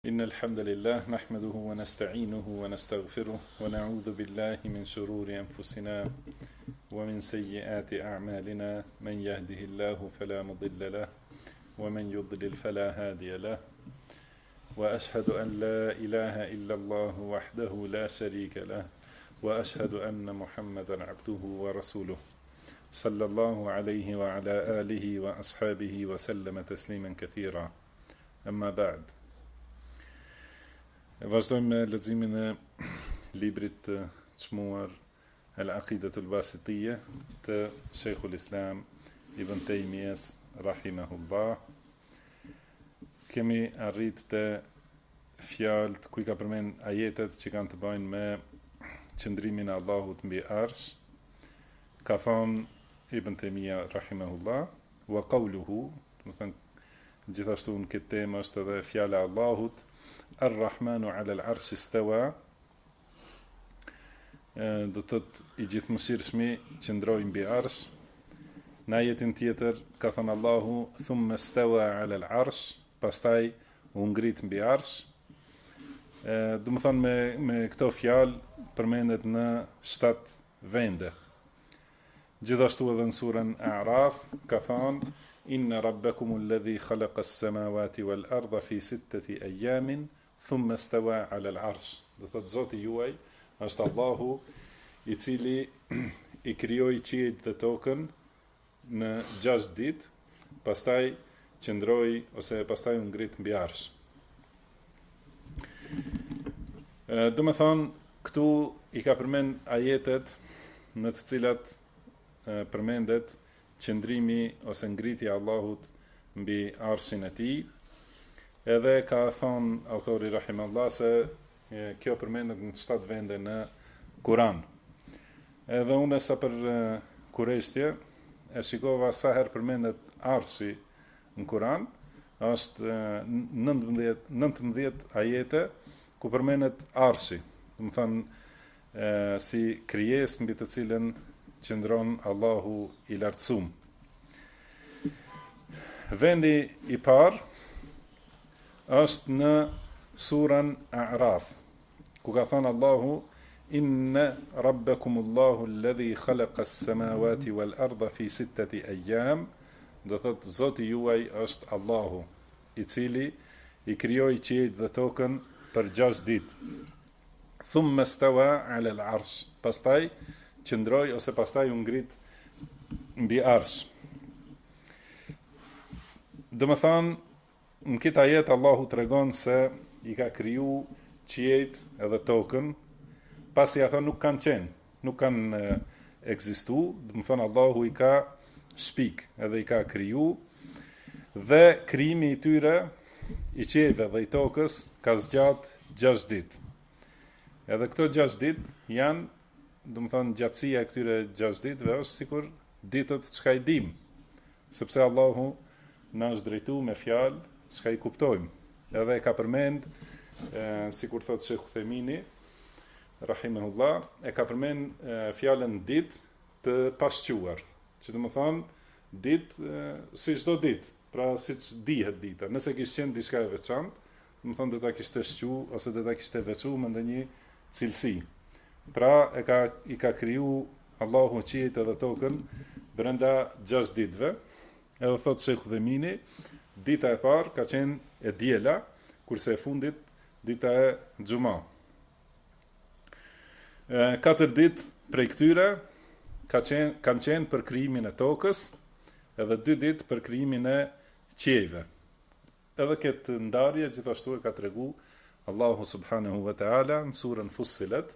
إن الحمد لله نحمده ونستعينه ونستغفره ونعوذ بالله من شرور أنفسنا ومن سيئات أعمالنا من يهده الله فلا مضل له ومن يضلل فلا هادي له وأشهد أن لا إله إلا الله وحده لا شريك له وأشهد أن محمدا عبده ورسوله صلى الله عليه وعلى آله وأصحابه وسلم تسليما كثيرا أما بعد. Vazhdojmë me leximin e librit të çmuar Al-Aqidatul Wasitiyya të Sheikhul Islam Ibn Taymiyes rahimahullah. Kemi arrit te fjalët ku I ka përmend ajetet që kanë të bëjnë me qëndrimin e Allahut mbi arsh. Ka thonë Ibn Taymiya rahimahullah wa qawluhu, do të thënë gjithashtu në këtë temë është edhe fjala e Allahut Ar-Rahmanu ala al-arsh istawa, do të thotë I gjithëmshirshmi qëndroi mbi arsh. Në ajetin tjetër ka thënë Allahu thumma istawa ala al-arsh, pastaj u ngrit mbi arsh. Do të thonë me këto fjalë përmendet në 7 vende. Gjithashtu edhe në surën A'raf ka thënë inna rabbakumul ladhi khalaqa as-samawati wal arda fi 6 ayamin thumma stawa ala al-arsh. Do thotë Zoti juaj është Allahu I cili I krijoi qiejt dhe tokën në 6 ditë, pastaj qëndroi ose pastaj u ngrit mbi arsh. Do të thonë këtu I ka përmend ajetet në të cilat përmendet qëndrimi ose ngritja e Allahut mbi arshin e tij. Edhe ka thonë autori rahimallahu se kjo përmendet në 7 vende në Kur'an. Edhe unë sa për kurreshtje e shikova sa herë përmendet arshi në Kur'an, është 19 ajete ku përmendet arshi. Do të thonë si krijesë mbi të cilën qëndron Allahu I lartësuar. Vendi I parë është në surën A'raf, ku ka thënë Allahu inna rabbakumullahu alladhi khalaqa as-samawati wal arda fi 6 ayyam, do thotë Zoti juaj është Allahu I cili I krijoi qiejt dhe tokën për 6 ditë. Thumma stawa ala al-arsh, pastaj qëndroi ose pastaj u ngrit mbi arsh. Do të thonë në këtë ajet Allahu tregon se I ka kriju qiejt edhe tokën, pasi ato nuk kanë qenë, nuk kanë ekzistu, do të thonë Allahu I ka shpik edhe I ka kriju, dhe krijimi I tyre I qiejve dhe I tokës ka zgjat 6 ditë. Edhe këto 6 ditë janë, do të thonë gjatësia e këtyre 6 ditëve është sikur ditët çka I dim, sepse Allahu na është drejtuar me fjalë çka I kuptojmë. Edhe e ka përmend, sikur thotë Sheikh Uthemini rahimahullah, e ka përmend fjalën ditë të pasquar, që do të thonë ditë si çdo ditë, pra siç dihet dita. Nëse kishte qenë diçka e veçantë, do të thonë do ta kishte shquar ose do ta kishte veçuar me ndonjë cilësi. Pra I ka kriju Allahu qiejt edhe tokën brenda 6 ditëve. Edhe thotë Sheikh Uthemini, dita e parë ka qenë e diela, kurse e fundit dita e xuma. 4 ditë prej këtyre kanë qenë për krijimin e tokës, edhe 2 ditë për krijimin e qiejve. Edhe këtë ndarje gjithashtu e ka tregu Allahu subhanahu wa ta'ala në surën Fussilet.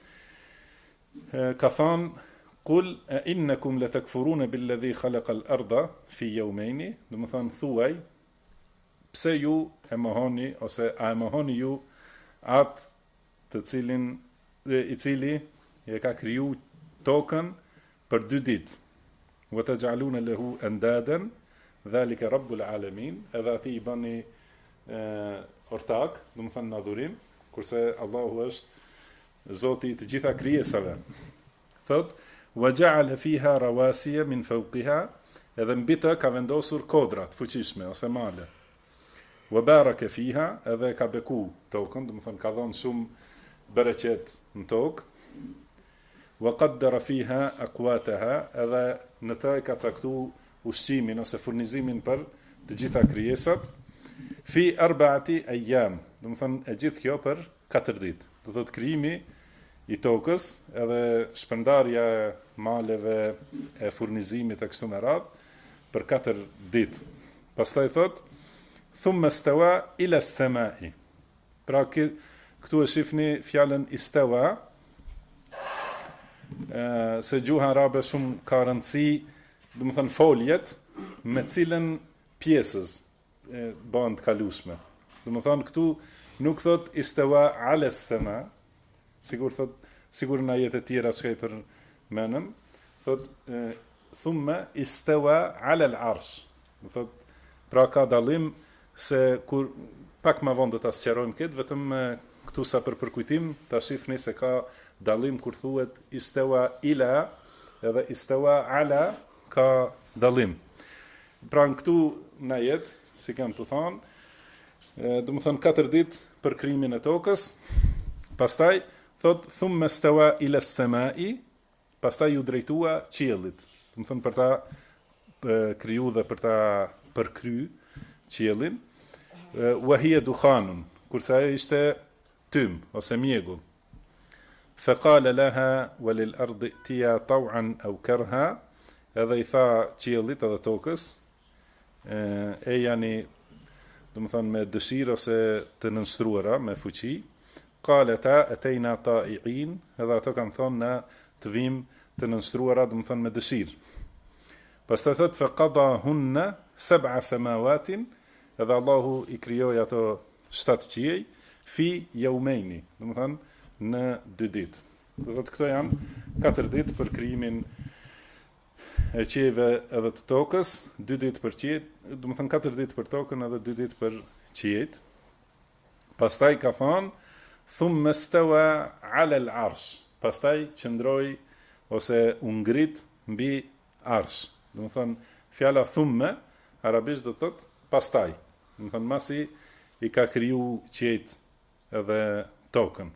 Ka thonë Qul a innakum latakfuruna billadhi khalaqa al-ardha fi yawmayn, do të thonë thuaj, pse ju e mohoni ose a e mohoni ju atë të cilin I cili e ka kriju tokën për 2 ditë. Wa taj'aluna lahu andadan dhalika rabbul alamin, edhe ati I bani ortak, do të thonë në adhurim, kurse Allahu është Zoti I të gjitha krijesave. Thot wa ja'ala fiha rawasiya min fawqiha, edhe mbi të ka vendosur kodra të fuqishme ose male. wa baraka fiha, edhe ka beku tokën, do të thonë ka dhënë shumë bereqet në tokë, wa qaddara fiha aqwataha, edhe në të ka caktu ushqimin ose furnizimin për të gjitha krijesat, fi arba'ati ayyam, do të thonë e gjithë kjo për 4 ditë. Do thotë krijimi i tokës, edhe shpërndarja e maleve, e furnizimit e kështu me radhë për 4 ditë. Pastaj thot, thumma stawa ila as-samai. Pra këtu e shifni fjalën istawa, se gjuha arabe shumë ka rëndësi, do të thënë foljet me cilën pjesës bëhen të kalueshme. Do të thënë këtu nuk thot istawa ala as-sama, sigur në ajete tjera që i përmenëm, thot thumma istawa ala al-arsh. Do thot pra ka dallim se kur pak më vonë do ta sqarojmë këtë, vetëm këtu sa për përkujtim, ta shihni se ka dallim kur thuhet istawa ila edhe istawa ala, ka dallim. Pra në këtu në jetë, si kam të thonë, do më thonë 4 ditë për krijimin e tokës, pastaj thot thumma stawa ila as-samai, pastaj ju drejtua qiellit. Do më thonë për ta kriju dhe për ta përkry qiellin, wa hiya dukhanun, kurse ajo ishte tym ose mjegull. Faqala laha walil ardi tia taw'an aw karha, edhe i tha qiellit edhe tokës, e janë, do të thonë me dëshirë ose të nënstruara me fuqi. Qalata atayna ta'i'in, edhe ato kanë thonë na të vim të nënstruara, do të thonë me dëshirë. Pastaj thot faqadahunna 7 samawatin, edhe Allahu i krijoi ato 7 qiej fi yawmaini, do të thonë në 2 ditë. Do thotë këto janë 4 ditë për krijimin e qiejve edhe të tokës, 2 ditë për qiejt, do të thonë 4 ditë për tokën edhe 2 ditë për qiejt. Pastaj ka thonë thumma stawa ala al-arsh, pastaj qëndroi ose u ngrit mbi arsh. Do të thonë fjala thumma arabisht do të thotë pastaj. Do të thonë masi i ka kriju qiejt edhe tokën.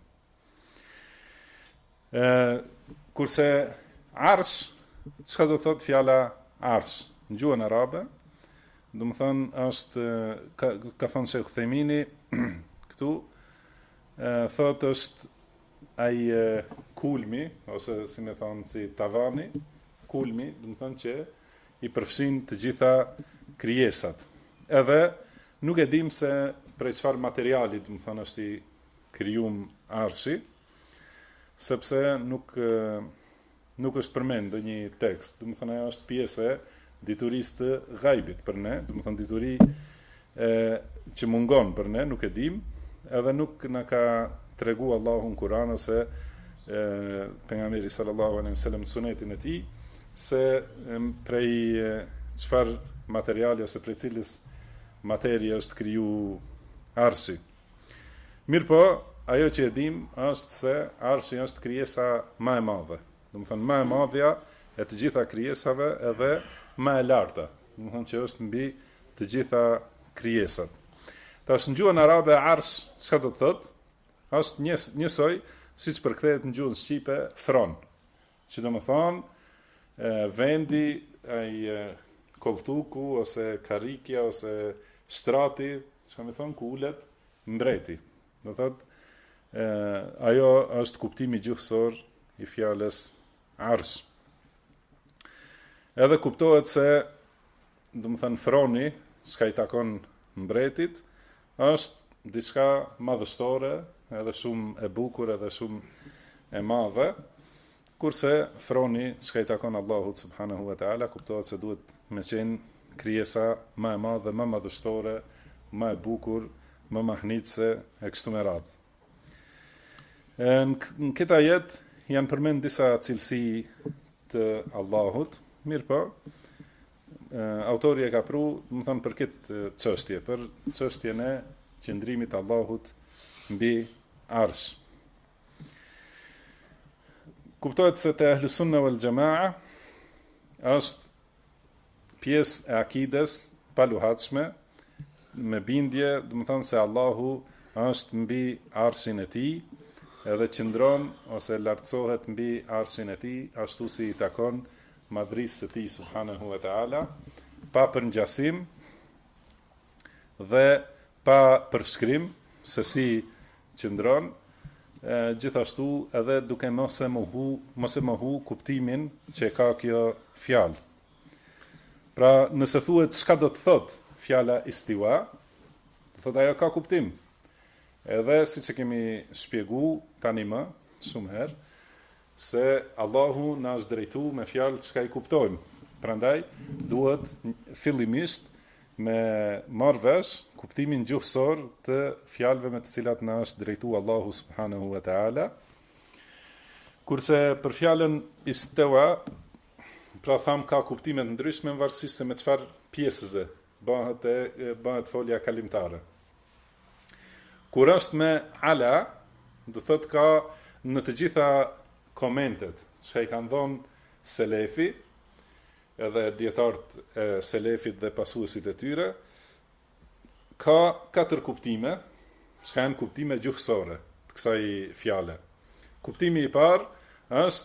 Kurse arsh, çka do thot fjala arsh në gjuhën arabe, do të thonë është ka thënë Sheikh Uthemini këtu, thot është ai kulmi ose si më thon si tavani, kulmi, do të thonë që i përfshin të gjitha krijesat. Edhe nuk e dim se prej çfarë materiali, do të thonë është i krijuar arshi, sepse nuk është përmend ndonjë tekst. Do të thonë ajo është pjesë e diturisë të ghaibit për ne, do të thonë dituri që mungon për ne, nuk e dim, edhe nuk na ka tregu Allahu në Kur'an ose pejgamberi sallallahu alaihi wasallam në sunetin e tij se prej çfarë materiali ose prej cilës materie është kriju arshi. Mirpo ajo që e dim është se arshi është krijesa më e madhe. Do të thonë më e madhja e të gjitha krijesave edhe më e larta. Do të thonë që është mbi të gjitha krijesat. Tash në gjuhën arabe arsh çka do të thotë? Është njësoj siç përkthehet në gjuhën shqipe thron. Që do të thonë vendi ai kolltuku ose karrikja ose shtrati, çka më thon ku ulet mbreti. Do thotë ajo është kuptimi gjuhësor i fjalës arsh. Edhe kuptohet se, do të thënë froni, çka i takon mbretit, është diçka madhështore, edhe shumë e bukur, edhe shumë e madhe, kurse froni, çka i takon Allahut subhanahu wa taala, kuptohet se duhet me qenë krijesa më e madhe, më madhështore, më e bukur, më mahnitse e kështu me radhë. Në këta jetë janë përmend disa cilësi të Allahut, mirë po, autori e ka pru, më thënë për këtë çështje, për çështjen e qëndrimit Allahut mbi arsh. Kuptohet se te Ahlus Sunna wal Jamaa është pjesë e akides pa luhatshme me bindje, do të thonë se Allahu është mbi arshin e tij, edhe qëndron ose lartësohet mbi arshin e tij, ashtu si i takon madhrisë së tij subhanahu wa taala, pa përngjasim dhe pa përshkrim se si qëndron, gjithashtu edhe duke mos e mohu kuptimin që ka kjo fjalë. Pra, nëse thuhet çka do të thotë fjala istiwa, do thotë ajo ka kuptim. Edhe siç e kemi shpjegu tani më shumë herë, se Allahu na është drejtuar me fjalë çka i kuptojmë. Prandaj duhet fillimisht me marrë vesh kuptimin gjuhësor të fjalëve me të cilat na është drejtuar Allahu subhanahu wa taala. Kurse për fjalën istawa, pra tham ka kuptime të ndryshme në varësisht se me çfarë pjesëze bëhet folja kalimtare. Kur është me ala, do thot ka në të gjitha komentet që i kanë dhënë selefi, edhe dietarët e selefit dhe pasuesit e tyre, ka 4 kuptime, që janë kuptime gjuhësore të kësaj fjale. Kuptimi i parë është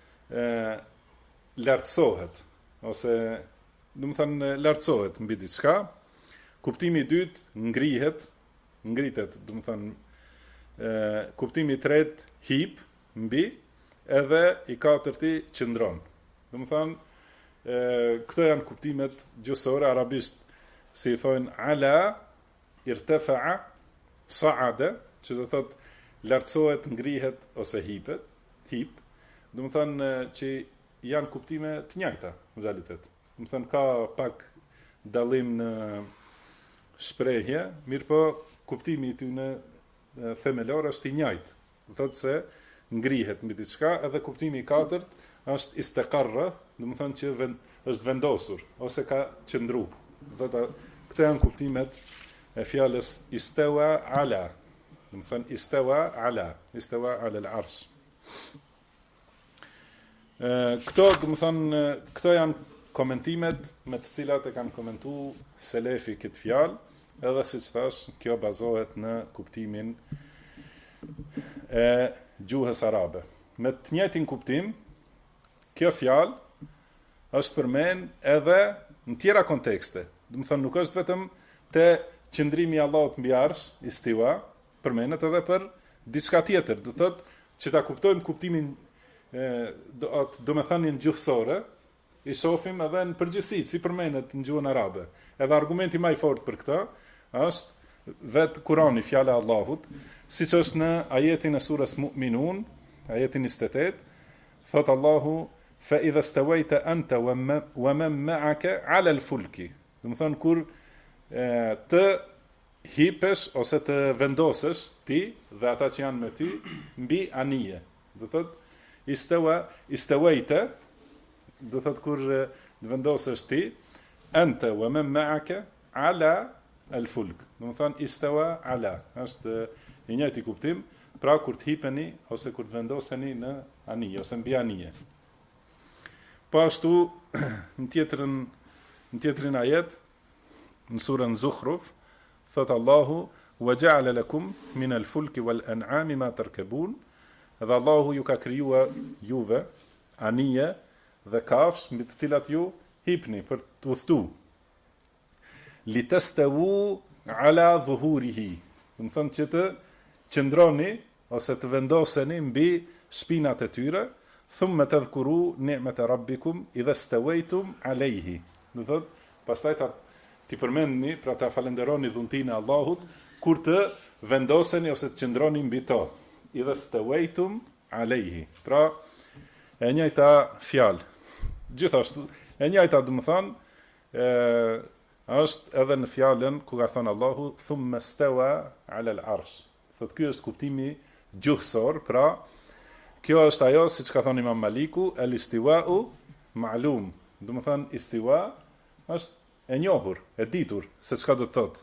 lartësohet, ose do të thënë lartësohet mbi diçka. Kuptimi i dytë ngritet, do të thënë kuptimi i tretë hip mbi, edhe i katërti qëndron. Do të thënë këto janë kuptimet gjuhësore, arabisht si i thonë ala, irtafa'a, sa'ada, që do thotë lartësohet, ngrihet ose hip. Do të thënë që janë kuptime të njëjta në realitet. Do të thënë ka pak dallim në shprehje, mirë po kuptimi i tyre themelor është i njëjtë. Do thotë se ngrihet mbi diçka, edhe kuptimi i katërt është istaqarra, do të thonë që është vendosur ose ka qëndru. Do të këto janë kuptimet e fjalës istawa ala. Do të thonë istawa ala al-arsh. Këto janë komentimet me të cilat e kanë komentuar selefi këtë fjalë, edhe siç thash, kjo bazohet në kuptimin e gjuhës arabe. Me të njëjtin kuptim, kjo fjalë është përmend edhe në tjera kontekste. Do të thonë nuk është vetëm te qëndrimi i Allahut mbi arsh, istiwa, përmendet edhe për diçka tjetër. Do thotë që ta kuptojmë kuptimin do me thënien gjuhësore, i shohim edhe në përgjithësi si përmendet në gjuhën arabe. Edhe argumenti më i fortë për këtë është vetë Kurani, fjala e Allahut, siç është në ajetin e surës Mu'minun, ajetin 28, thot Allahu fa idha stawayta anta wa man ma'aka 'ala al-fulki. Do të thonë kur të hipesh ose të vendosesh ti dhe ata që janë me ty mbi anije. Do thotë istawayta, do thotë kur të vendosesh ti anta wa man ma'aka 'ala al-fulk. Do të thonë istawa ala, është i njëjti kuptim, pra kur të hipeni ose kur të vendoseni në anije ose mbi anije. Po ashtu në tjetrin ajet në surën Zukhruf thot Allahu wa ja'ala lakum min al-fulki wal an'ami ma tarkabun, dhe Allahu ju ka krijuar juve anije dhe kafsh mbi të cilat ju hipni për të udhëtuar. Litastawu ala dhuhurihi, do të thonë që të qëndroni ose të vendoseni mbi shpinat e tyre, thumma tadhkuru ni'mata rabbikum idha stawaytum alayhi. Do thotë pastaj ti përmendni, pra ta falenderoni dhuntinë e Allahut kur të vendoseni ose të qëndroni mbi to. Idha stawaytum alayhi. Pra e njëjta fjalë. Gjithashtu e njëjta do të thonë është edhe në fjalën ku ka thënë Allahu thumma stawa ala al-arsh. Thotë ky është kuptimi gjuhësor, pra kjo është ajo siç ka thënë Imam Maliku, el-istiwa'u ma'lum. Do të thonë istiwa është e njohur, e ditur se çka do të thotë.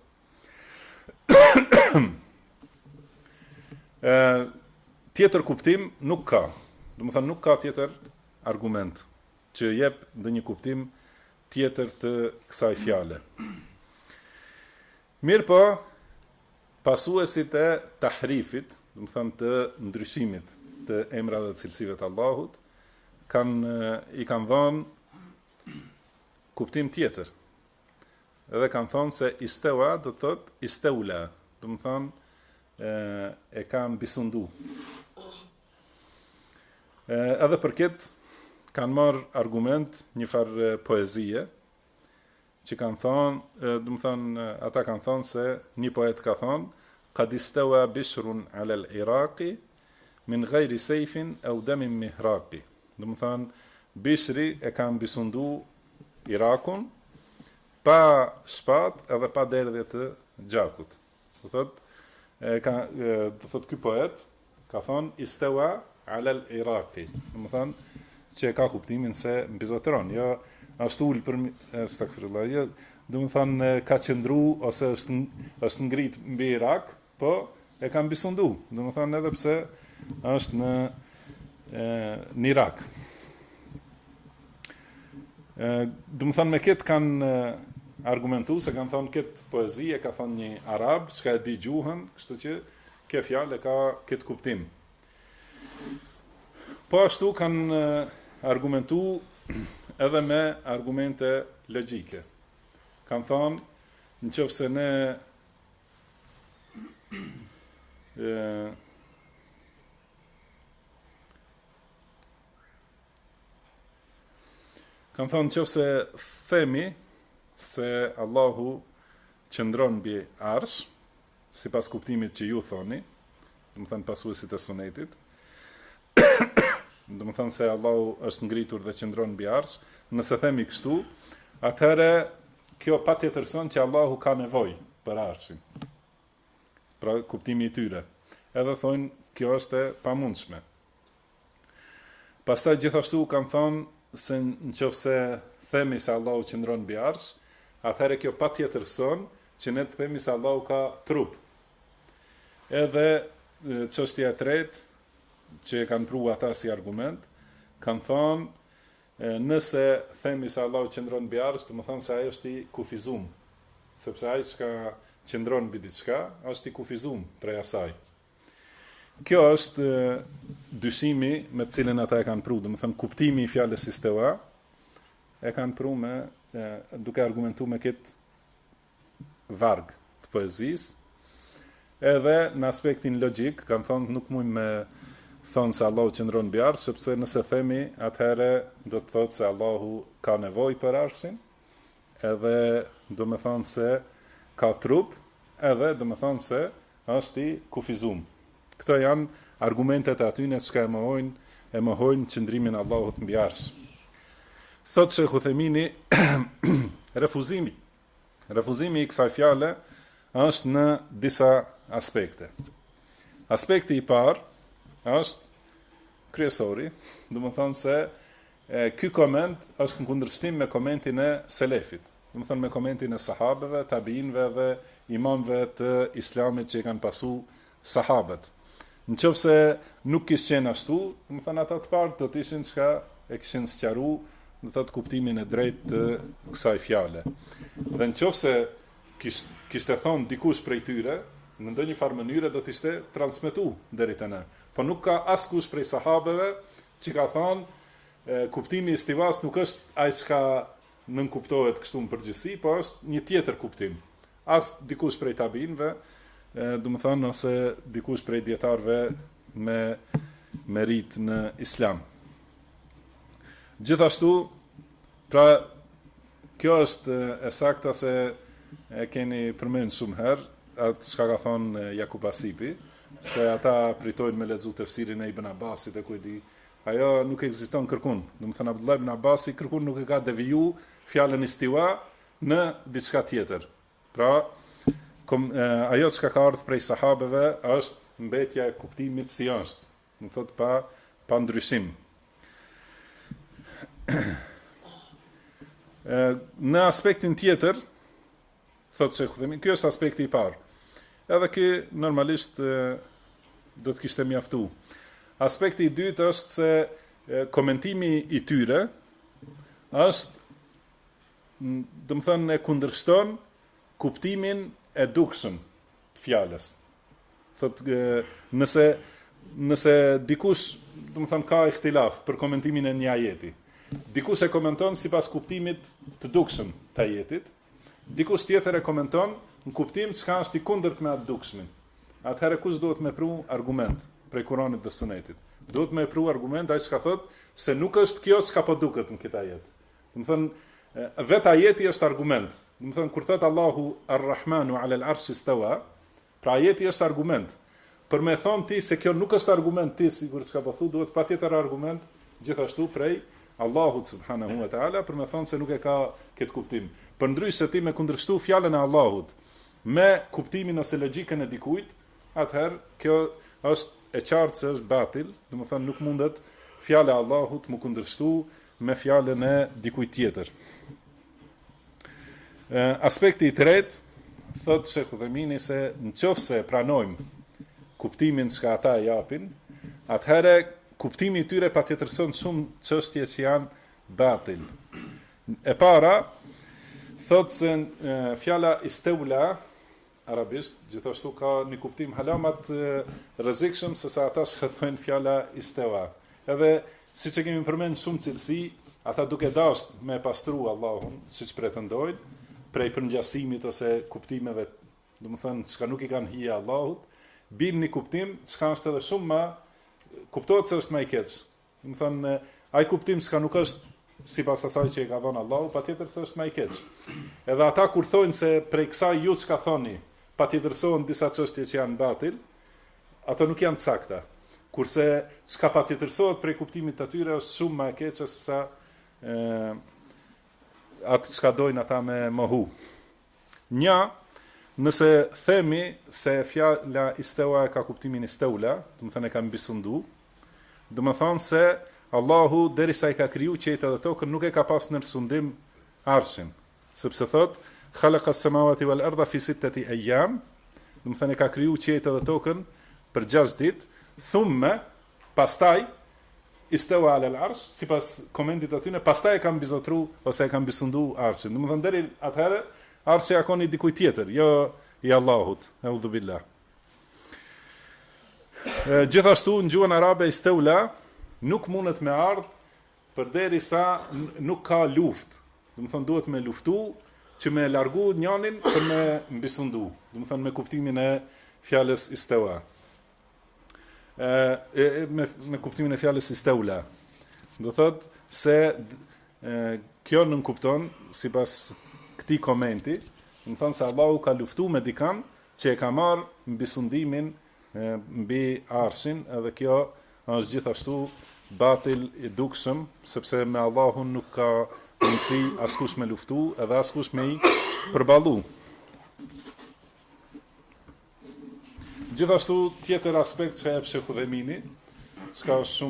Tjetër kuptim nuk ka. Do të thonë nuk ka tjetër argument që jep ndonjë kuptim tjetër të kësaj fjale. Mirë po, pasuesit e tahrifit, do të thënë të ndryshimit të emrave dhe cilësive të Allahut, i kanë dhënë kuptim tjetër. Edhe kanë thonë se istewa do të thotë isteula, do të thonë e kanë bisundu. Edhe për këtë kanë marrë argument një farë poezie, që kanë thonë, do të thonë, ata kanë thonë se një poet ka thonë, qad istawa bishrun ala al-Iraqi min ghayri sayfin aw damin mihraqi. Do të thonë, Bishri e kanë bisundu Irakun pa shpat edhe pa derdhje të gjakut. Do thotë ky poet ka thonë istawa ala al-Iraqi. Do të thonë që ka kuptimin se mbizotron, jo ashtu ul për stakfirullah, jo, do të thonë ka qëndru ose është ngrit mbi Irak, po e kanë bisundu. Do të thonë edhe pse është në Irak. Do të thonë me këtë kanë argumentu se kanë thonë këtë poezi e ka thonë një arab, çka e di gjuhën, kështu që kjo fjalë ka këtë kuptim. Po ashtu kanë argumentu edhe me argumente logjike. Kanë thonë, nëse ne kanë thonë nëse themi se Allahu qëndron mbi arsh, sipas kuptimit që ju thoni, do të thënë pasuesit e sunetit, do të thënë se Allahu është ngritur dhe qëndron mbi arsh, nëse themi kështu, atëherë kjo patjetërson që Allahu ka nevojë për arshin. Pra kuptimi i tyre. Edhe thonë kjo është e pamundshme. Pastaj gjithashtu kanë thonë se nëse themi se Allahu qëndron mbi arsh, atëherë kjo patjetërson që ne të themi se Allahu ka trup. Edhe çështja e tretë që kanë pru ata si argument, kanë thonë nëse themi se Allahu qëndron mbi arsh, do të thonë se ai është i kufizum, sepse ai që qëndron mbi diçka është i kufizum prej asaj. Kjo është dyshimi me të cilën ata e kanë pru, do të thonë kuptimi i fjalës istewa e kanë pru me duke argumentuar me këtë varg të poezisë. Edhe në aspektin logjik kanë thonë nuk mund me thonë se Allahu qëndron mbi arsh, sepse nëse themi, atëherë do të thotë se Allahu ka nevojë për arshin, edhe do me thonë se ka trup, edhe do me thonë se është i kufizum. Këto janë argumentet e atyne që e mohojnë qëndrimin Allahut mbi arsh. Thotë Shekhu Themini, refuzimi i kësaj fjale është në disa aspekte. Aspekti i parë është kryesori, do të thonë se ky koment është në kundërshtim me komentin e selefit, do të thonë me komentin e sahabeve, tabiinëve dhe imamëve të islamit që i kanë pasu sahabët. Nëse nuk kishte qenë ashtu, do të thonë ata të parë do të ishin çka e kishin sqaruar, do të thotë kuptimin e drejtë të kësaj fjale. Dhe nëse kishte thonë dikush prej tyre, në ndonjë farë mënyre do të ishte transmetuar deri te ne. Po nuk ka askush prej sahabeve që ka thonë kuptimi i istivas nuk është ai çka nën kuptohet kështu në përgjithësi, po është një tjetër kuptim. As dikush prej tabiinëve, do të thonë ose dikush prej dietarëve me merit në Islam. Gjithashtu, pra kjo është e sakta se e keni përmendur shumë herë atë çka ka thonë Jakub Asipi, se ata pritojnë me lexu tefsirin e Ibn Abbasit e ku e di. Ajo nuk ekziston kërkun. Do të thënë Abdullah ibn Abbasi kërkun nuk e ka deviju fjalën istiwa në diçka tjetër. Pra, ajo çka ka ardhur prej sahabeve është mbetja e kuptimit si është. Do thotë pa ndryshim. Në aspektin tjetër, thotë Shekhu Themini, ky është aspekti i parë. Edhe ky normalisht do të kishte mjaftu. Aspekti i dytë është se komentimi i tyre është, do të thënë, e kundërshton kuptimin e dukshëm të fjalës. Thot nëse dikush, do të thënë ka ihtilaf për komentimin e një ajeti. Dikush e komenton sipas kuptimit të dukshëm të ajetit, dikush tjetër e komenton në kuptim çka është i kundërt me atë dukshmin. Atëherë kush duhet me pru argument prej Kuranit dhe Sunetit? Duhet me pru argument ai çka thot se nuk është kjo çka po duket në këtë ajet. Do të thënë vetë ajeti është argument. Do të thënë kur thot Allahu Ar-Rahmanu 'ala al-'arshi istawa, pra ajeti është argument. Për me thonë ti se kjo nuk është argument ti sikur s'ka po thu, duhet patjetër argument gjithashtu prej Allahut subhanahu wa taala për me thonë se nuk e ka këtë kuptim. Përndryshe ti me kundërshtu fjalën e Allahut me kuptimin ose logjikën e dikujt, atëherë kjo është e qartë se është batil, do të thënë nuk mundet fjala e Allahut mu kundërshtu me fjalën e dikujt tjetër. Aspekti i tretë, thotë Shekhu Uthejmini se nëse pranojmë kuptimin që ata e japin, atëherë kuptimi i tyre patjetërson shumë çështje që janë batil. E para, thotë se fjala isteula arabisht, gjithashtu ka një kuptim halamat rrezikshëm se sa ata shkëthojnë fjala istewa. Edhe, si që kemi përmenë shumë cilësi, ata duke dasht me pastru Allahun, si që pretendojnë, prej përngjasimit ose kuptimeve, do më thënë, çka nuk i kanë hije Allahut, bin një kuptim, çka është edhe shumë ma, kuptohet se është ma i keq. Do më thënë, ai kuptim çka nuk është si pas asaj që i ka dhënë Allahu, patjetër se është ma i keq. Edhe ata kur thonë se prej kësaj ju çka thoni, patjetërsohen disa çështje që janë batil, ato nuk janë sakta. Kurse çka patjetërsohet prej kuptimit të tyre është shumë më e keqe se sa atë çka dojnë ata me mohu. Një, nëse themi se fjala istewa ka kuptimin isteula, do të thënë e ka mbisundu, do të thonë se Allahu derisa i ka kriju qiejtë dhe tokën nuk e ka pas në sundim arshin, sepse thot khalaqa as-samawati wal arda fi sittati ayyam, do të thënë e ka kriju qiejtë dhe tokën për 6 ditë, thumma pastaj istawa ala al-arsh, sipas komendit aty ne pastaj e ka mbizotru ose e ka mbisundu arshin. Do të thënë deri atëherë arshi ka qenë dikujt tjetër, jo i Allahut. Eudhu billah. Gjithashtu në gjuhën arabe istaula nuk mundet me ardh përderisa nuk ka luftë. Do të thonë duhet me luftu që me largu njënin për me mbisundu. Do të thonë me kuptimin e fjalës istawa. Me kuptimin e fjalës istaula. Do thotë se kjo nuk kupton sipas këtij komenti, do të thonë se Allahu ka luftu me dikan që e ka marr mbisundimin mbi arshin, edhe kjo është gjithashtu batil i dukshëm, sepse me Allahun nuk ka mundësi askush me luftu, edhe askush me i përballu. Gjithashtu tjetër aspekt që e pëshe Hudhemini, që është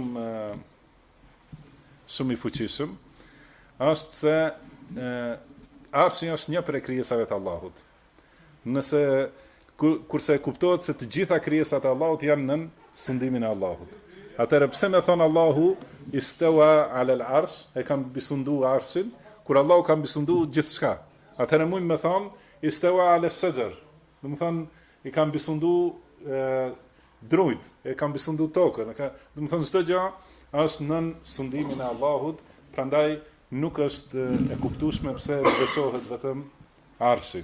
shumë i fuqishëm, është se arshi është një prej krijesave të Allahut. Nëse kurse kuptohet se të gjitha krijesat e Allahut janë nën sundimin e Allahut. Atëherë pse më thon Allahu istawa ala al-arsh, e kam bisundu arshin, kur Allahu ka bisundu gjithçka. Atëherë mund më thon istawa ala al-shajar. Do të thon i kam bisundu drujt, e kam bisundu tokën, do të thon çdo gjë është nën sundimin e Allahut, prandaj nuk është e kuptueshme pse veçohet vetëm arshi.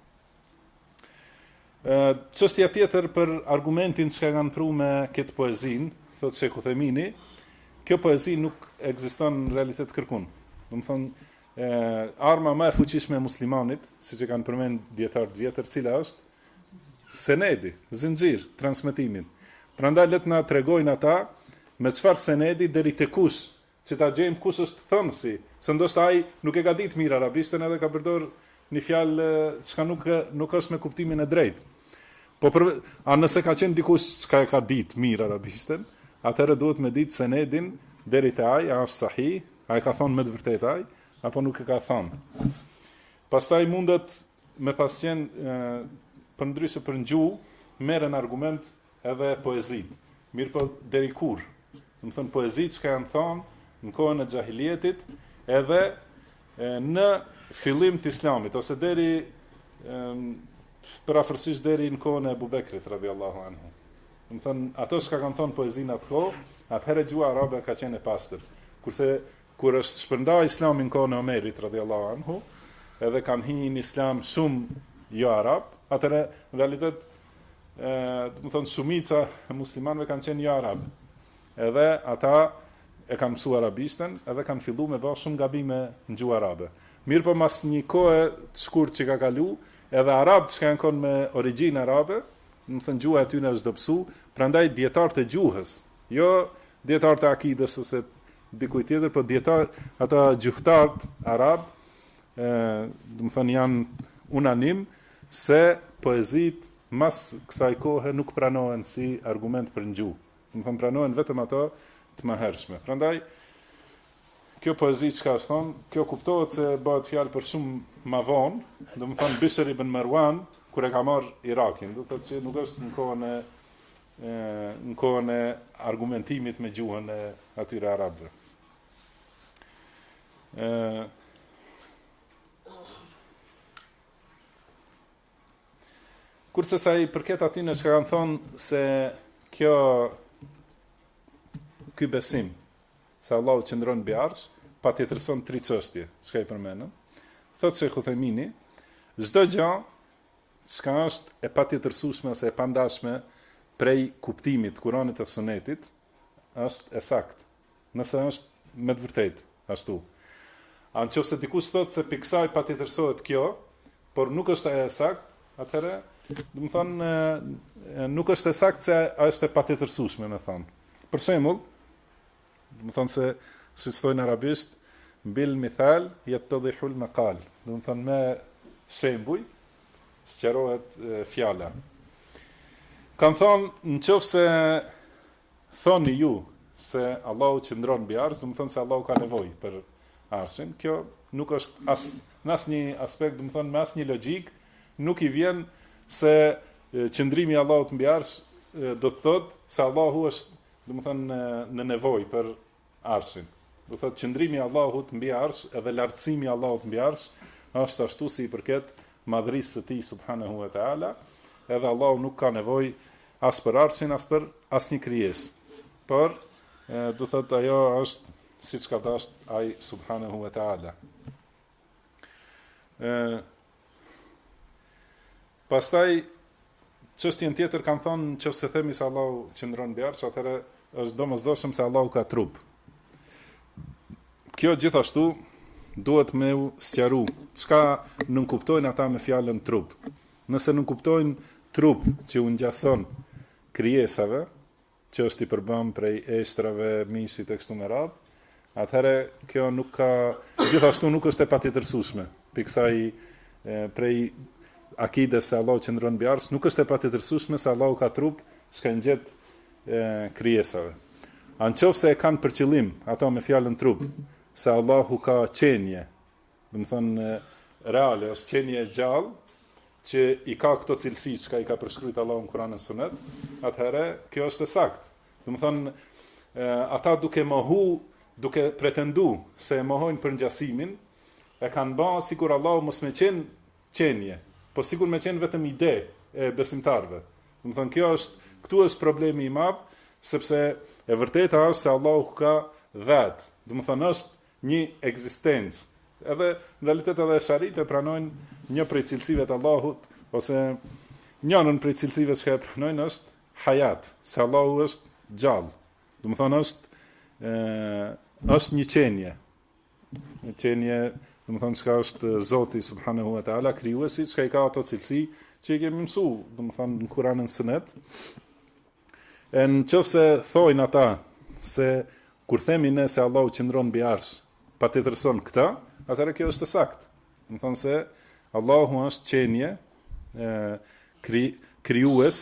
Çështja tjetër për argumentin që kanë pru me këtë poezin, thotë Shekhu Uthejmini, kjo poezi nuk ekziston në realitet kërkun. Do të thonë, arma më e fuqishme e muslimanit, siç e kanë përmend dietar të vjetër, cila është senedi, zinxhir, transmetimin. Prandaj le të na tregojnë ata me çfarë senedi deri te kush, që ta gjejmë kush është thënësi, se ndoshta ai nuk e ka ditë mirë arabishtën edhe ka përdor një fjalë që nuk është me kuptimin e drejtë. Po a nëse ka qenë dikush që ka ditë mirë arabishtën, atëherë duhet me ditë senedin deri te ai, a është sahih, a e ka thonë me të vërtetë ai, apo nuk e ka thonë. Pastaj mundet me pas qenë përndryshe për ngjuh merren argument edhe poezit. Mirë po deri kur? Do të thënë poezit që janë thonë në kohën e xahilietit edhe në fillim të islamit, ose deri parafërsisht deri në kohën e Abu Bekrit radhiyallahu anhu. Do të thënë, ato që kanë thënë poezinë atë kohë, atëherë gjuha arabe ka qenë e pastër. Kurse kur është shpërnda Islami në kohën e Omerit radhiyallahu anhu, edhe kanë hyrë në Islam shumë jo arab, atëherë në realitet do të thënë shumica e muslimanëve kanë qenë jo arab. Edhe ata e kanë mësuar arabishtën, edhe kanë filluar me bërë shumë gabime në gjuhë arabe. Mirë po mas një kohë të shkurt që ka kalu, edhe arabët që kanë qenë me origjinë arabe, do të thënë gjuha e tyre është dobësu, prandaj dietarët e gjuhës, jo dietarët e akidës ose dikujt tjetër, por ata gjuhëtarët arab, do të thënë janë unanim se poezit mas kësaj kohe nuk pranohen si argument për në gjuhë. Do të thënë pranohen vetëm ato të mëhershme. Prandaj kjo poezi që ka është thonë, kjo kuptohet se bëhet fjalë për shumë ma vonë, do të thënë Bishr ibn Marwan kur e ka marrë Irakin, do të thotë që nuk është në kohën e argumentimit me gjuhën e atyre arabëve. Kurse sa i përket atyre që kanë thonë se ky besim se Allahu qëndron mbi arsh, patjetërson 3 çështje, çka i përmendëm. Thotë Sheikh Uthemini, çdo gjë çka është e patjetërsueshme ose e pandashme prej kuptimit të Kuranit e Sunetit, është e saktë. Nëse është me të vërtetë ashtu. Nëse dikush thotë se pikësaj patjetërsohet kjo, por nuk është e saktë, atëherë, do të thonë nuk është e saktë se është e patjetërsueshme, më thon. Për shembull, do të thonë se siç thonë arabisht, bil mithal yattadhihu al maqal. Do të thonë me shembuj sqarohet fjala. Kan thonë, nëse thoni ju se Allahu qëndron mbi arsh, do të thonë se Allahu ka nevojë për arshin. Kjo nuk është në asnjë aspekt, do të thonë me asnjë logjik, nuk i vjen se qëndrimi i Allahut mbi arsh do të thotë se Allahu është, do të thonë në nevojë për arshin. Do të thotë qëndrimi i Allahut mbi arsh edhe lartësimi i Allahut mbi arsh është ashtu si i përket madhërisë së tij subhanahu wa taala, edhe Allahu nuk ka nevojë as për arshin, as për asnjë krijesë. Por do të thotë ajo është siç ka dashur ai subhanahu wa taala. Pastaj çështjen tjetër kanë thonë nëse themi se Allahu qëndron mbi arsh, atëherë është domosdoshëm se Allahu ka trup. Kjo gjithashtu duhet me u sqaru. Çka nuk kuptojnë ata me fjalën trup? Nëse nuk kuptojnë trup që u ngjason krijesave, që është i përbëm prej eshtrave, misit e kështu me radhë, atëherë kjo nuk ka, gjithashtu nuk është e patjetërsueshme. Pikësaj prej akides se Allahu qëndron mbi arsh, nuk është e patjetërsueshme se Allahu ka trup s'ka ngjet krijesave. Nëse e kanë për qëllim ato me fjalën trup, se Allahu ka qenje, do të thonë reale, është qenje gjallë, që i ka këto cilësi që i ka përshkruajtur Allahu në Kur'an e Sunet, atëherë kjo është e saktë. Do të thonë ata duke pretendu se e mohojnë për ngjasimin, e kanë bërë sikur Allahu mos me qenë qenje, po sikur me qenë vetëm ide e besimtarëve. Do të thonë këtu është problemi i madh, sepse e vërteta është se Allahu ka dhat. Do të thonë është një ekzistencë. Edhe në realitet edhe sharit e pranojnë një prej cilësive të Allahut, ose njënën prej cilësive që e pranojnë është hayat, se Allahu është gjallë. Do të thonë është një qenje. Një qenje, do të thonë çka është Zoti subhanahu wa taala, krijuesi, çka i ka ato cilësi që i kemi mësuar, do të thonë në Kur'anin e Sunet. Nëse thojnë ata se kur themi ne se Allahu qëndron mbi arsh, patjetërson këtë, atëherë kjo është e saktë. Do të thonë se Allahu është qenje, krijues,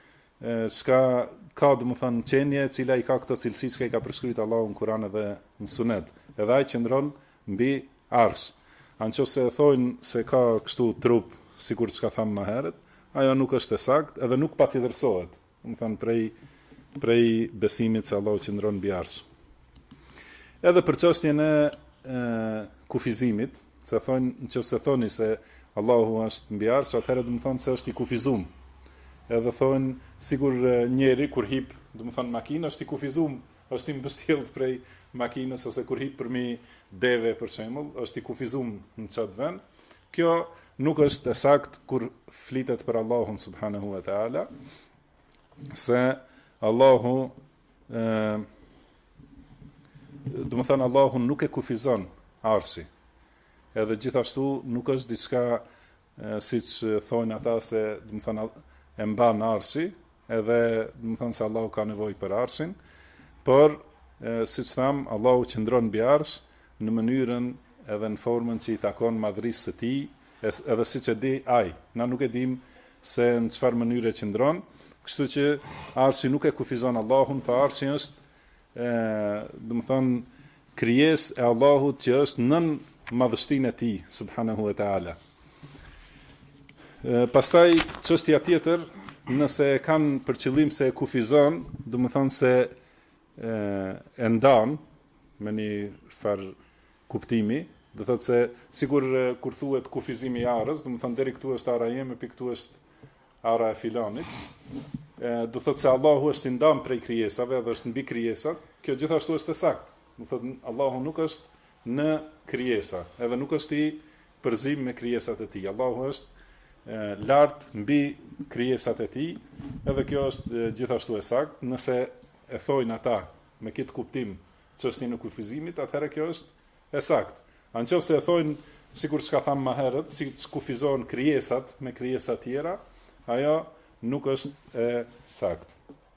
ka do të thonë qenje e cila i ka këto cilësi që i ka përshkruajtur Allahu në Kur'an edhe në Sunet. Edhe ai qëndron mbi arsh. Nëse thojnë se ka kështu trup, sikur çka thamë më herët, ajo nuk është e saktë, edhe nuk patjetërsohet. Do të thonë prej besimit se Allahu qëndron mbi arsh. Edhe për çështjen e kufizimit, Se thonë, nëse thoni se Allahu është mbi arsh, atëherë do të thonë se është i kufizum. Edhe thonë sigur njeri kur hip, do të thonë makinë është i kufizum, është i mbështjellët prej makinës ose kur hip përmi deve për shembull, është i kufizum në çat vend. Kjo nuk është e sakt kur flitet për Allahun subhanahu wa taala, se Allahu do të thonë Allahu nuk e kufizon arshi. Edhe gjithashtu nuk është diçka siç thonë ata se do të thonë e mban arshi, edhe do të thonë se Allahu ka nevojë për arshin, por siç tham, Allahu qëndron mbi arsh në mënyrën edhe në formën që i takon madhrisë së tij, edhe siç e di ai. Na nuk e dim se në çfarë mënyre qëndron, kështu që arshi nuk e kufizon Allahun, por arshi është do të thonë krijesë e Allahut që është nën madhështinë e tij subhanahu wa taala. Pastaj çështja tjetër, nëse e kanë për qëllim se e kufizon, do të thonë se e ndan me një far kuptimi, do thotë se sikur kur thuhet kufizimi i arës, do të thonë deri këtu është ara jeme, pi këtu është ara e filanit. Do thotë se Allahu është i ndan prej krijesave dhe është mbi krijesat. Kjo gjithashtu është e saktë. Do thotë Allahu nuk është në krijesa, edhe nuk është i përzim me krijesat e tij. Allahu është lart mbi krijesat e tij, edhe kjo është gjithashtu e saktë. Nëse e thojnë ata me këtë kuptim çështjen e kufizimit, atëherë kjo është e saktë. Anëse e thojnë sikur çka tham më herët, si kufizohen krijesat me krijesa tjera, ajo nuk është e saktë.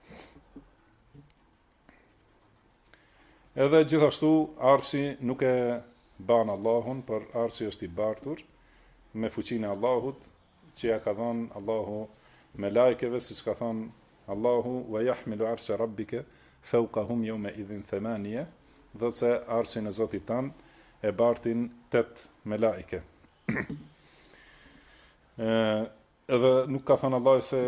Edhe gjithashtu arshi nuk e ban Allahun, por arshi është i bartur me fuqinë e Allahut, që ja ka dhënë Allahu me lajkeve, siç ka thënë Allahu wa yahmilu arsha rabbika fawqahum yawma idhin thamaniya, do të se arshin e Zotit tan e bartin 8 me lajke. Edhe nuk ka thënë Allah se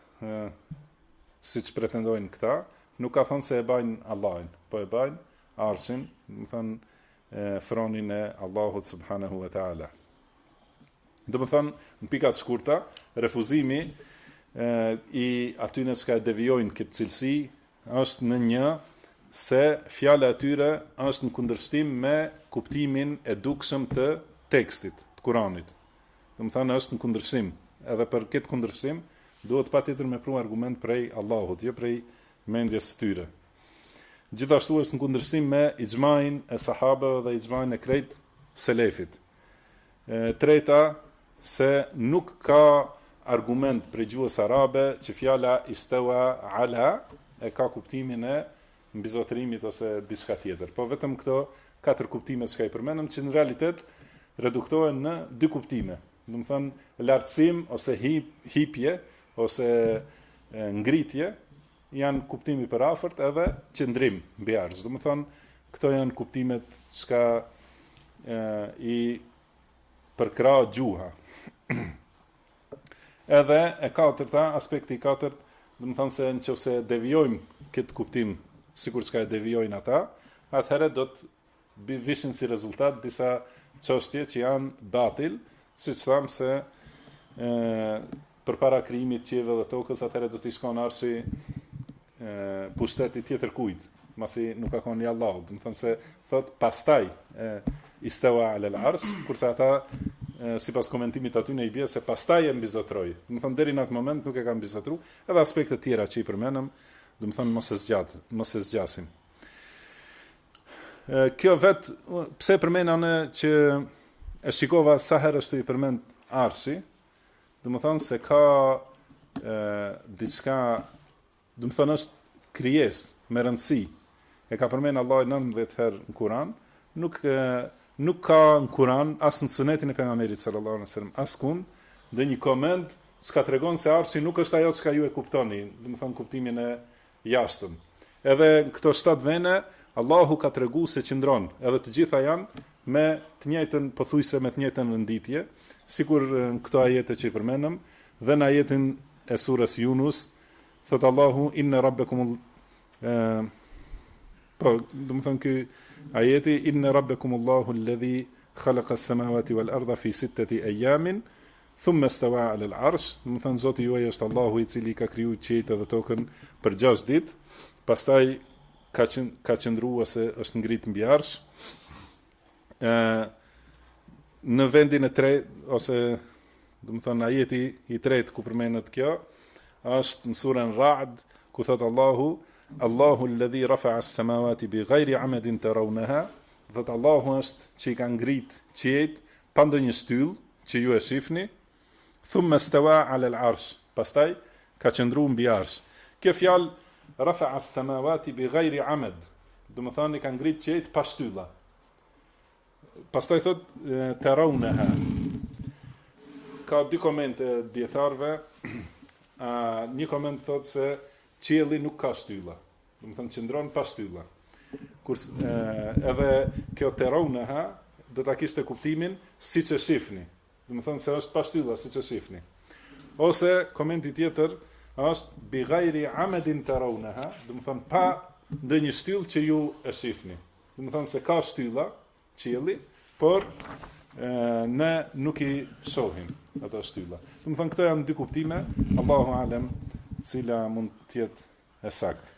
siç pretendojnë këta, nuk ka thënë se e bajnë Allahin, po e bajnë arshin, do të thonë fronin e Allahut subhanahu wa taala. Do të thonë në pikat shkurta, refuzimi i atyre që devijojnë këtë cilësi është në një se fjala e tyre është në kundërshtim me kuptimin e dukshëm të tekstit, të Kuranit. Do të thonë është në kundërshtim, edhe për këtë kundërshtim duhet patjetër me pru argument prej Allahut, jo prej mendjes së tyre. Gjithashtu është në kundërshtim me ixhmain e sahabëve dhe ixhmain e krejt selefit. Treta, se nuk ka argument për gjuhës arabe që fjala istawa ala e ka kuptimin e mbizotërimit ose diçka tjetër. Po vetëm këto 4 kuptime që ka i përmenëm, që në realitet reduktohen në 2 kuptime. Do të thonë lartësim ose hipje ose ngritje, janë kuptimi për afërt edhe qëndrim mbi arsh. Do të thonë këto janë kuptimet që i përkra gjuha. Edhe e katërta, aspekti i katërt, do të thonë se nëse devijojmë këtë kuptim sikur çka e devijojnë ata, atëherë do të vishin si rezultat disa çështje që janë batil, siç tham se përpara krijimit të qiellit dhe tokës, atëherë do të shkon arshi pushteti tjetër kujt, masi nuk ka qenë i Allahut. Do të thonë se thot pastaj istawa ala al-arsh, kurse ata sipas komentimit aty në i bie se pastaj e mbizotroi. Do të thonë deri në atë moment nuk e ka mbizotruar, edhe aspekte tjera që i përmendëm, do të thonë mos e zgjasim. Kjo vet pse përmenda në që e shikova sa herë është i përmend arshi, do të thonë se ka diçka, do të thonë është krijesë me rëndësi. E ka përmend Allah 19 herë në Kur'an, nuk ka në Kur'an as në sunetin e pejgamberit sallallahu alaihi wasallam askund dhe një koment që tregon se arshi nuk është ajo që ju e kuptoni, do të thonë kuptimin e jashtëm. Edhe në këto 7 vende Allahu ka treguar se qëndron, edhe të gjitha janë me të njëjtën, pothuajse me të njëjtën renditje, sikur në këto ajete që i përmendëm, dhe në ajetin e surës Yunus thot Allahu inna rabbakum po, do të thonë ky ajeti inna rabbakum Allahu alladhi khalaqa as-samawati wal ardha fi 6 ayamin thumma istawa 'ala al-'arsh. Do të thënë Zoti juaj është Allahu i cili ka kriju qiejt dhe tokën për 6 ditë, pastaj ka qëndruar ose është ngrit mbi arsh. Në vendin e tretë ose do të thënë ajeti i tretë ku përmendet kjo është në surën Ra'd ku thot Allahu alladhi rafa'a as-samawati bighayri 'amadin tarawnaha. Thot Allahu është që i ka ngrit qiejt pa ndonjë styll që ju e shihni. Thumma istawa 'ala al-'arsh. Pastaj ka qëndruar mbi arsh. Kjo fjalë rafa'a as-samawati bighayri 'amad, do të thonë i ka ngrit qiejt pa shtylla. Pastaj thot tarawnaha. Ka dy komente dietarëve. Një koment thot se qielli nuk ka shtylla. Do të thonë qëndron pa shtylla. Kurse edhe kjo tarawnaha do ta kishte kuptimin siç e shihni. Do të thonë se është pa shtylla siç e shihni. Ose komenti tjetër është bi ghayri amadin tarawnaha, do të thonë pa ndonjë shtyll që ju e shihni. Do të thonë se ka shtylla qielli, por ne nuk i shohim ato shtylla. Do të thonë këto janë dy kuptime, Allahu alem, cila mund të jetë e saktë.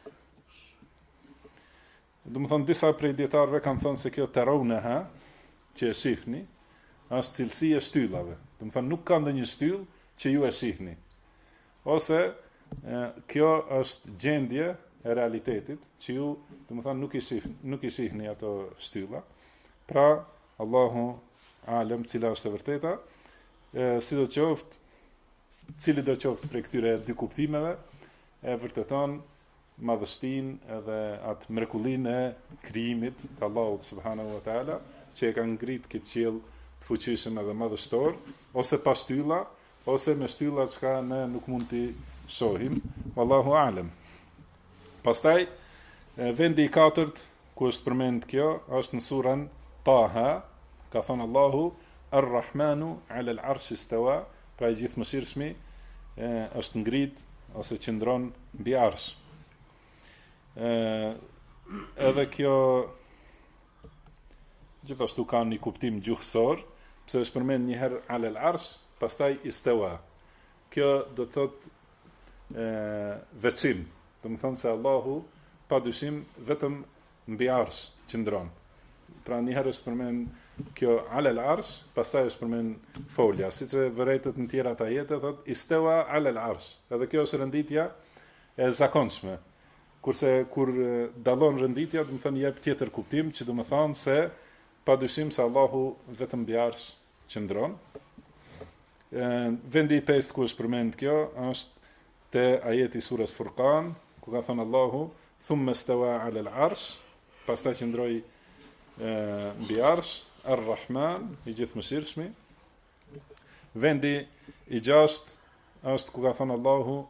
Do të thonë disa prej dietarëve kanë thënë se kjo tarawnaha që e shihni është cilësi e shtyllave. Do të thonë nuk ka ndonjë shtyll që ju e shihni. Ose kjo është gjendje e realitetit që ju, do të thonë nuk i shihni ato shtylla. Pra Allahu alem cila është e vërteta, sidoqoftë cili do qoftë prej këtyre dy kuptimeve e vërteton madhështinë edhe atë mrekullinë e krijimit të Allahut subhanahu wa taala, që e ka ngrit këtë qiell të fuqishëm edhe madhështor, ose pa shtylla, ose me shtylla që ne nuk mund t'i shohim. Wallahu alem. Pastaj vendi i katërt ku është përmend kjo është në surën Taha, ka thënë Allahu Ar-Rahmanu 'ala al-'arshi istawa, pra i gjithëmëshirshmi është ngrit ose qëndron mbi arsh. Edhe kjo gjithashtu ka një kuptim gjuhësor, pse është përmend një herë 'ala al-'arsh, pastaj istawa. Kjo do të thotë veçim. Do të thonë se Allahu padyshim vetëm mbi arsh qëndron. Pra një herë është përmend kjo 'ala al-'arsh, pastaj është përmend folja, siç e vërejtet në tjera të ajete thot istawa 'ala al-'arsh. Edhe kjo është renditja e zakonshme. Kurse kur dallon renditja, do të thonë jep tjetër kuptim, që do të thonë se padyshim se Allahu vetëm mbi arsh qëndron. Vendi i pestë ku është përmend kjo është te ajeti surës Furqan, ku ka thënë Allahu thumma istawa 'ala al-'arsh, pastaj qëndroi mbi arsh, Ar-Rahman, i gjithëmëshirshmi. Vendi i gjashtë është ku ka thënë Allahu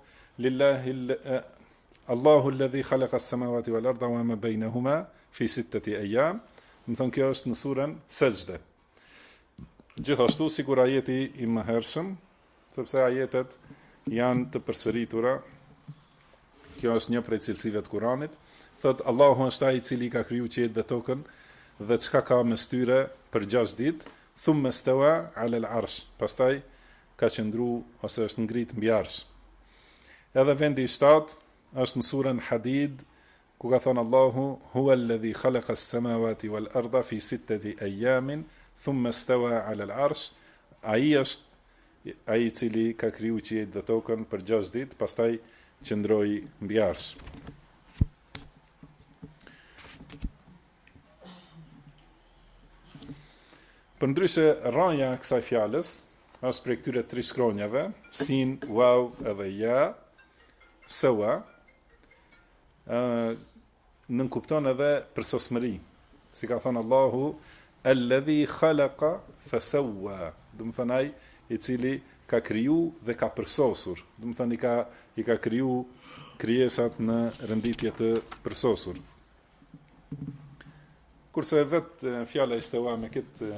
Allahu alladhi khalaqa as-samawati wal arda wa ma baynahuma fi 6 ayyam. Do të thonë kjo është në surën Sajde. Gjithashtu sikur ajeti i mëhershëm, sepse ajetet janë të përsëritura. Kjo është një prej cilësive të Kuranit. Thot Allahu është ai i cili ka kriju qiejt dhe tokën dhe çka ka mes tyre për 6 ditë, thumma istawa 'ala al-'arsh. Pastaj ka qëndruar ose është ngrit mbi arsh. Edhe vendi i 7 është në surën Hadid, ku ka thënë Allahu huwa alladhi khalaqa as-samawati wal arda fi 6 ayamin thumma istawa 'ala al-'arsh. Ai është ai i cili ka kriju qiejt dhe tokën për 6 ditë, pastaj qëndroi mbi arsh. Përndryshe rranja e kësaj fjalës është prej këtyre 3 shkronjave, sin, waw edhe ja, sawa, nënkupton edhe përsosmëri. Si ka thënë Allahu, alladhi khalaqa fasawwa. Do të thonë ai i cili ka kriju dhe ka përsosur. Do të thonë i ka kriju krijesat në renditje të përsosur. Kurse vetë fjala istawa me këtë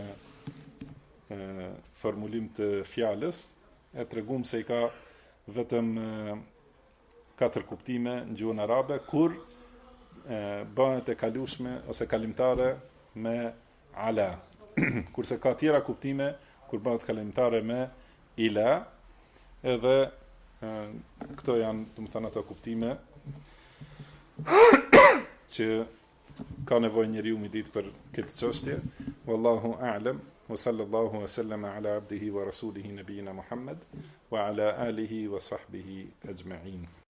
formulim të fjalës e tregum se i ka vetëm 4 kuptime në gjuhën arabe, kur bëhet e kalueshme ose kalimtare me ala. kurse ka tjera kuptime kur bëhet kalimtare me ila, edhe këto janë, domethënë ato kuptime që ka nevojë njeriu mi ditë për këtë çështje. Wallahu a'lam wa sallallahu wa sallama ala abdihi wa rasulihi nabiyina Muhammad wa ala alihi wa sahbihi ajma'in.